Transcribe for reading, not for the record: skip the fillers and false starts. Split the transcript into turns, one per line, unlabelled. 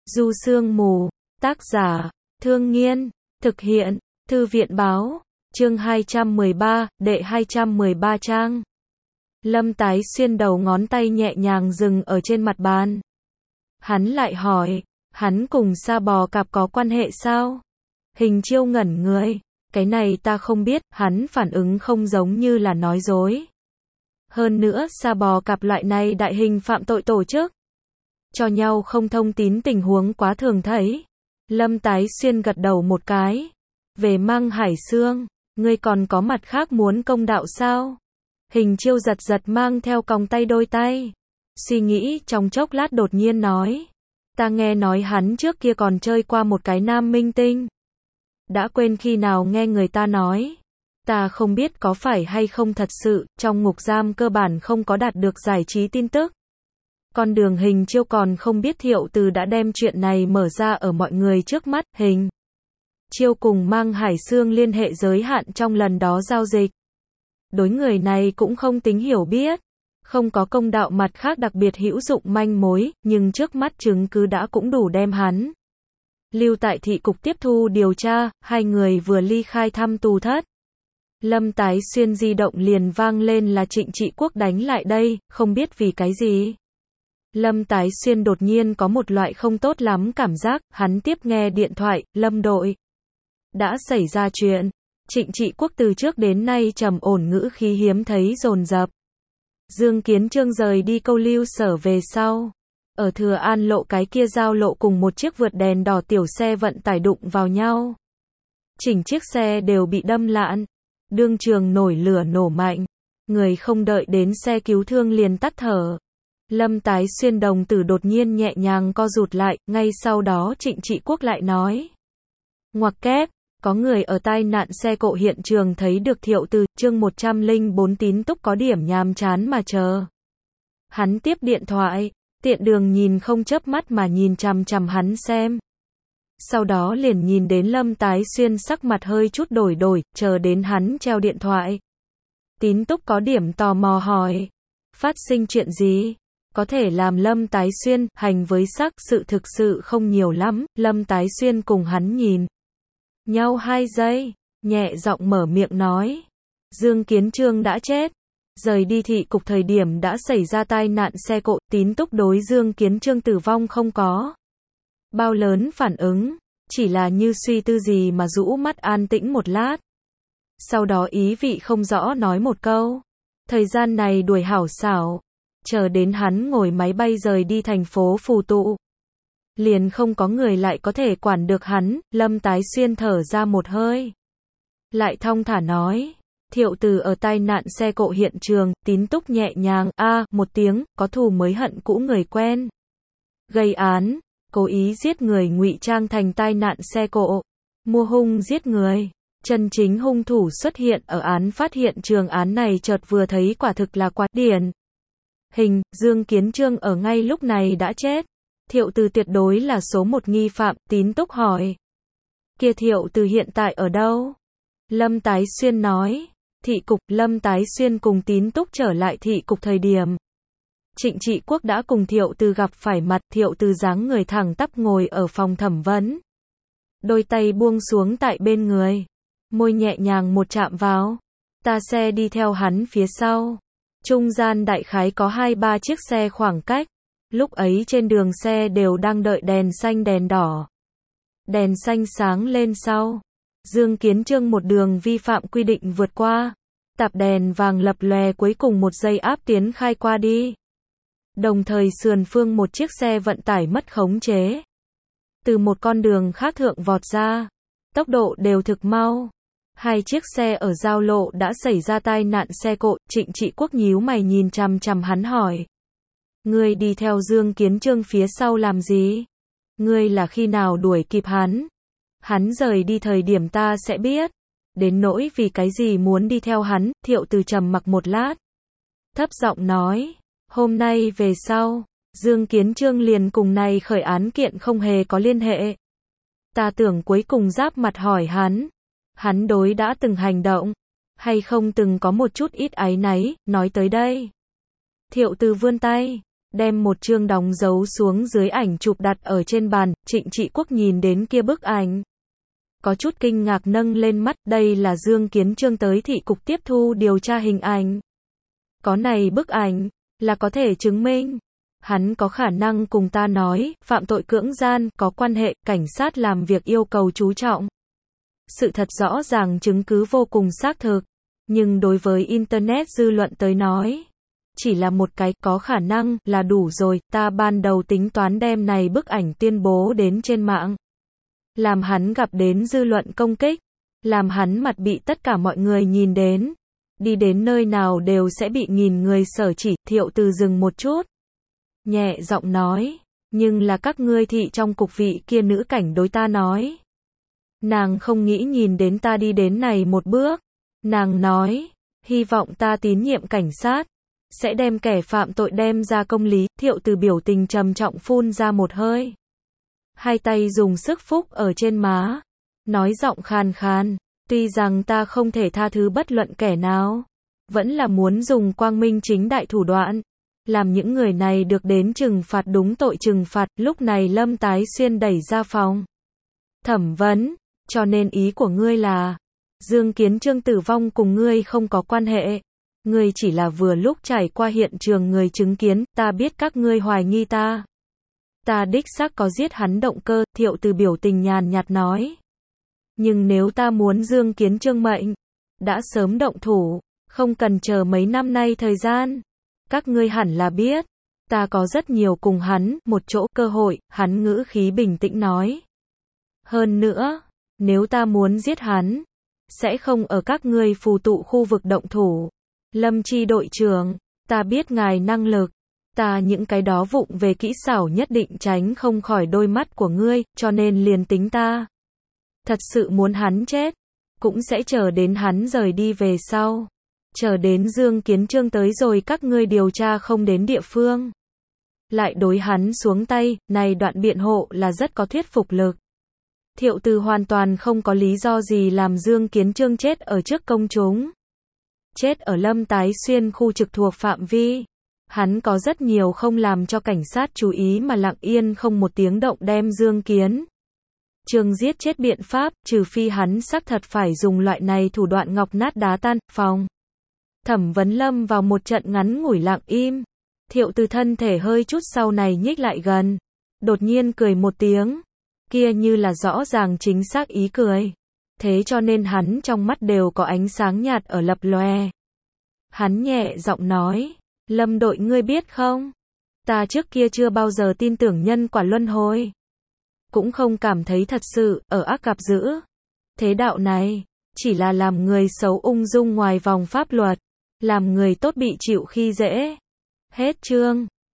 Du Sương Mù, tác giả, Thương Nghiên, thực hiện, Thư viện báo, chương 213, đệ 213 trang. Lâm Tái Xuyên đầu ngón tay nhẹ nhàng dừng ở trên mặt bàn. Hắn lại hỏi, hắn cùng Sa Bò Cạp có quan hệ sao? Hình Chiêu ngẩn người, cái này ta không biết, hắn phản ứng không giống như là nói dối. Hơn nữa Sa Bò Cạp loại này đại hình phạm tội tổ chức, cho nhau không thông tín tình huống quá thường thấy. Lâm Tái Xuyên gật đầu một cái. Về Mang Hải Xương, ngươi còn có mặt khác muốn công đạo sao? Hình Chiêu giật giật mang theo còng tay đôi tay. Suy nghĩ trong chốc lát đột nhiên nói. Ta nghe nói hắn trước kia còn chơi qua một cái nam minh tinh. Đã quên khi nào nghe người ta nói. Ta không biết có phải hay không thật sự, trong ngục giam cơ bản không có đạt được giải trí tin tức. Con đường Hình Chiêu còn không biết Thiệu Từ đã đem chuyện này mở ra ở mọi người trước mắt. Hình Chiêu cùng Mang Hải Xương liên hệ giới hạn trong lần đó giao dịch. Đối người này cũng không tính hiểu biết, không có công đạo mặt khác đặc biệt hữu dụng manh mối, nhưng trước mắt chứng cứ đã cũng đủ đem hắn lưu tại thị cục tiếp thu điều tra. Hai người vừa ly khai thăm tù thất, Lâm Tái Xuyên di động liền vang lên là Trịnh Trị Quốc đánh lại đây, không biết vì cái gì. Lâm Tái Xuyên đột nhiên có một loại không tốt lắm cảm giác, hắn tiếp nghe điện thoại. Lâm đội, đã xảy ra chuyện. Trịnh Trị Quốc từ trước đến nay trầm ổn ngữ khí hiếm thấy dồn dập. Dương Kiến Chương rời đi câu lưu sở về sau, ở Thừa An lộ cái kia giao lộ cùng một chiếc vượt đèn đỏ tiểu xe vận tải đụng vào nhau. Chỉnh chiếc xe đều bị đâm lạn, đương trường nổi lửa nổ mạnh, người không đợi đến xe cứu thương liền tắt thở. Lâm Tái Xuyên đồng tử đột nhiên nhẹ nhàng co rụt lại, ngay sau đó Trịnh Trị Quốc lại nói. Ngoặc kép, có người ở tai nạn xe cộ hiện trường thấy được Thiệu Từ, chương 104 Tín Túc có điểm nhàm chán mà chờ. Hắn tiếp điện thoại, tiện đường nhìn không chớp mắt mà nhìn chằm chằm hắn xem. Sau đó liền nhìn đến Lâm Tái Xuyên sắc mặt hơi chút đổi, chờ đến hắn treo điện thoại. Tín Túc có điểm tò mò hỏi. Phát sinh chuyện gì? Có thể làm Lâm Tái Xuyên hành với sắc sự thực sự không nhiều lắm. Lâm Tái Xuyên cùng hắn nhìn nhau 2 giây, nhẹ giọng mở miệng nói. Dương Kiến Chương đã chết. Rời đi thị cục thời điểm đã xảy ra tai nạn xe cộ. Tín Túc đối Dương Kiến Chương tử vong không có bao lớn phản ứng, chỉ là như suy tư gì mà rũ mắt an tĩnh một lát. Sau đó ý vị không rõ nói một câu. Thời gian này đuổi hảo xảo. Chờ đến hắn ngồi máy bay rời đi thành phố Phù Tụ, liền không có người lại có thể quản được hắn. Lâm Tái Xuyên thở ra một hơi, lại thong thả nói. Thiệu Từ ở tai nạn xe cộ hiện trường. Tín Túc nhẹ nhàng một tiếng, có thù mới hận cũ người quen. Gây án, cố ý giết người ngụy trang thành tai nạn xe cộ, mua hung giết người. Chân chính hung thủ xuất hiện ở án phát hiện trường. Án này chợt vừa thấy quả thực là quá điển hình. Dương Kiến Chương ở ngay lúc này đã chết. Thiệu Từ tuyệt đối là số 1 nghi phạm. Tín Túc hỏi. Kia Thiệu Từ hiện tại ở đâu? Lâm Tái Xuyên nói. Thị cục. Lâm Tái Xuyên cùng Tín Túc trở lại thị cục thời điểm, Trịnh Trị Quốc đã cùng Thiệu Từ gặp phải mặt. Thiệu Từ dáng người thẳng tắp ngồi ở phòng thẩm vấn, đôi tay buông xuống tại bên người, môi nhẹ nhàng một chạm vào. Ta xe đi theo hắn phía sau. Trung gian đại khái có 2-3 chiếc xe khoảng cách. Lúc ấy trên đường xe đều đang đợi đèn xanh đèn đỏ. Đèn xanh sáng lên sau, Dương Kiến Chương một đường vi phạm quy định vượt qua. Tạp đèn vàng lập lòe cuối cùng 1 giây áp tiến khai qua đi. Đồng thời sườn phương một chiếc xe vận tải mất khống chế, từ một con đường khác thượng vọt ra. Tốc độ đều thực mau. 2 chiếc xe ở giao lộ đã xảy ra tai nạn xe cộ. Trịnh Trị Quốc nhíu mày nhìn chằm chằm hắn hỏi. Ngươi đi theo Dương Kiến Chương phía sau làm gì? Ngươi là khi nào đuổi kịp hắn? Hắn rời đi thời điểm ta sẽ biết. Đến nỗi vì cái gì muốn đi theo hắn? Thiệu Từ trầm mặc một lát, thấp giọng nói. Hôm nay về sau, Dương Kiến Chương liền cùng này khởi án kiện không hề có liên hệ. Ta tưởng cuối cùng giáp mặt hỏi hắn. Hắn đối đã từng hành động, hay không từng có một chút ít áy náy. Nói tới đây, Thiệu Từ vươn tay, đem một chương đóng dấu xuống dưới ảnh chụp đặt ở trên bàn, Trịnh Trị Quốc nhìn đến kia bức ảnh. Có chút kinh ngạc nâng lên mắt, đây là Dương Kiến Chương tới thị cục tiếp thu điều tra hình ảnh. Có này bức ảnh, là có thể chứng minh. Hắn có khả năng cùng ta nói, phạm tội cưỡng gian, có quan hệ, cảnh sát làm việc yêu cầu chú trọng. Sự thật rõ ràng chứng cứ vô cùng xác thực. Nhưng đối với Internet dư luận tới nói, chỉ là một cái có khả năng là đủ rồi, ta ban đầu tính toán đem này bức ảnh tuyên bố đến trên mạng. Làm hắn gặp đến dư luận công kích, làm hắn mặt bị tất cả mọi người nhìn đến. Đi đến nơi nào đều sẽ bị nghìn người sở chỉ, Thiệu Từ dừng một chút. Nhẹ giọng nói, nhưng là các ngươi thị trong cục vị kia nữ cảnh đối ta nói. Nàng không nghĩ nhìn đến ta đi đến này một bước. Nàng nói, hy vọng ta tín nhiệm cảnh sát, sẽ đem kẻ phạm tội đem ra công lý. Thiệu Từ biểu tình trầm trọng phun ra một hơi. Hai tay dùng sức phúc ở trên má, nói giọng khàn khàn, tuy rằng ta không thể tha thứ bất luận kẻ nào, vẫn là muốn dùng quang minh chính đại thủ đoạn, làm những người này được đến trừng phạt đúng tội trừng phạt. Lúc này Lâm Tái Xuyên đẩy ra phòng thẩm vấn, cho nên ý của ngươi là, Dương Kiến Chương tử vong cùng ngươi không có quan hệ, ngươi chỉ là vừa lúc trải qua hiện trường người chứng kiến, ta biết các ngươi hoài nghi ta. Ta đích xác có giết hắn động cơ, Thiệu Từ biểu tình nhàn nhạt nói. Nhưng nếu ta muốn Dương Kiến Chương mệnh, đã sớm động thủ, không cần chờ mấy năm nay thời gian. Các ngươi hẳn là biết, ta có rất nhiều cùng hắn, một chỗ cơ hội, hắn ngữ khí bình tĩnh nói. Hơn nữa, nếu ta muốn giết hắn, sẽ không ở các ngươi phù tụ khu vực động thủ. Lâm Chi đội trưởng, ta biết ngài năng lực. Ta những cái đó vụng về kỹ xảo nhất định tránh không khỏi đôi mắt của ngươi, cho nên liền tính ta thật sự muốn hắn chết, cũng sẽ chờ đến hắn rời đi về sau. Chờ đến Dương Kiến Chương tới rồi các ngươi điều tra không đến địa phương. Lại đối hắn xuống tay, này đoạn biện hộ là rất có thuyết phục lực. Thiệu Từ hoàn toàn không có lý do gì làm Dương Kiến Chương chết ở trước công chúng. Chết ở Lâm Tái Xuyên khu trực thuộc phạm vi. Hắn có rất nhiều không làm cho cảnh sát chú ý mà lặng yên không một tiếng động đem Dương Kiến Chương giết chết biện pháp, trừ phi hắn xác thật phải dùng loại này thủ đoạn ngọc nát đá tan. Phòng thẩm vấn lâm vào một trận ngắn ngủi lặng im. Thiệu Từ thân thể hơi chút sau này nhích lại gần, đột nhiên cười một tiếng, kia như là rõ ràng chính xác ý cười. Thế cho nên hắn trong mắt đều có ánh sáng nhạt ở lập lòe. Hắn nhẹ giọng nói, Lâm đội ngươi biết không? Ta trước kia chưa bao giờ tin tưởng nhân quả luân hồi. Cũng không cảm thấy thật sự, ở ác gặp dữ. Thế đạo này, chỉ là làm người xấu ung dung ngoài vòng pháp luật. Làm người tốt bị chịu khi dễ. Hết chương.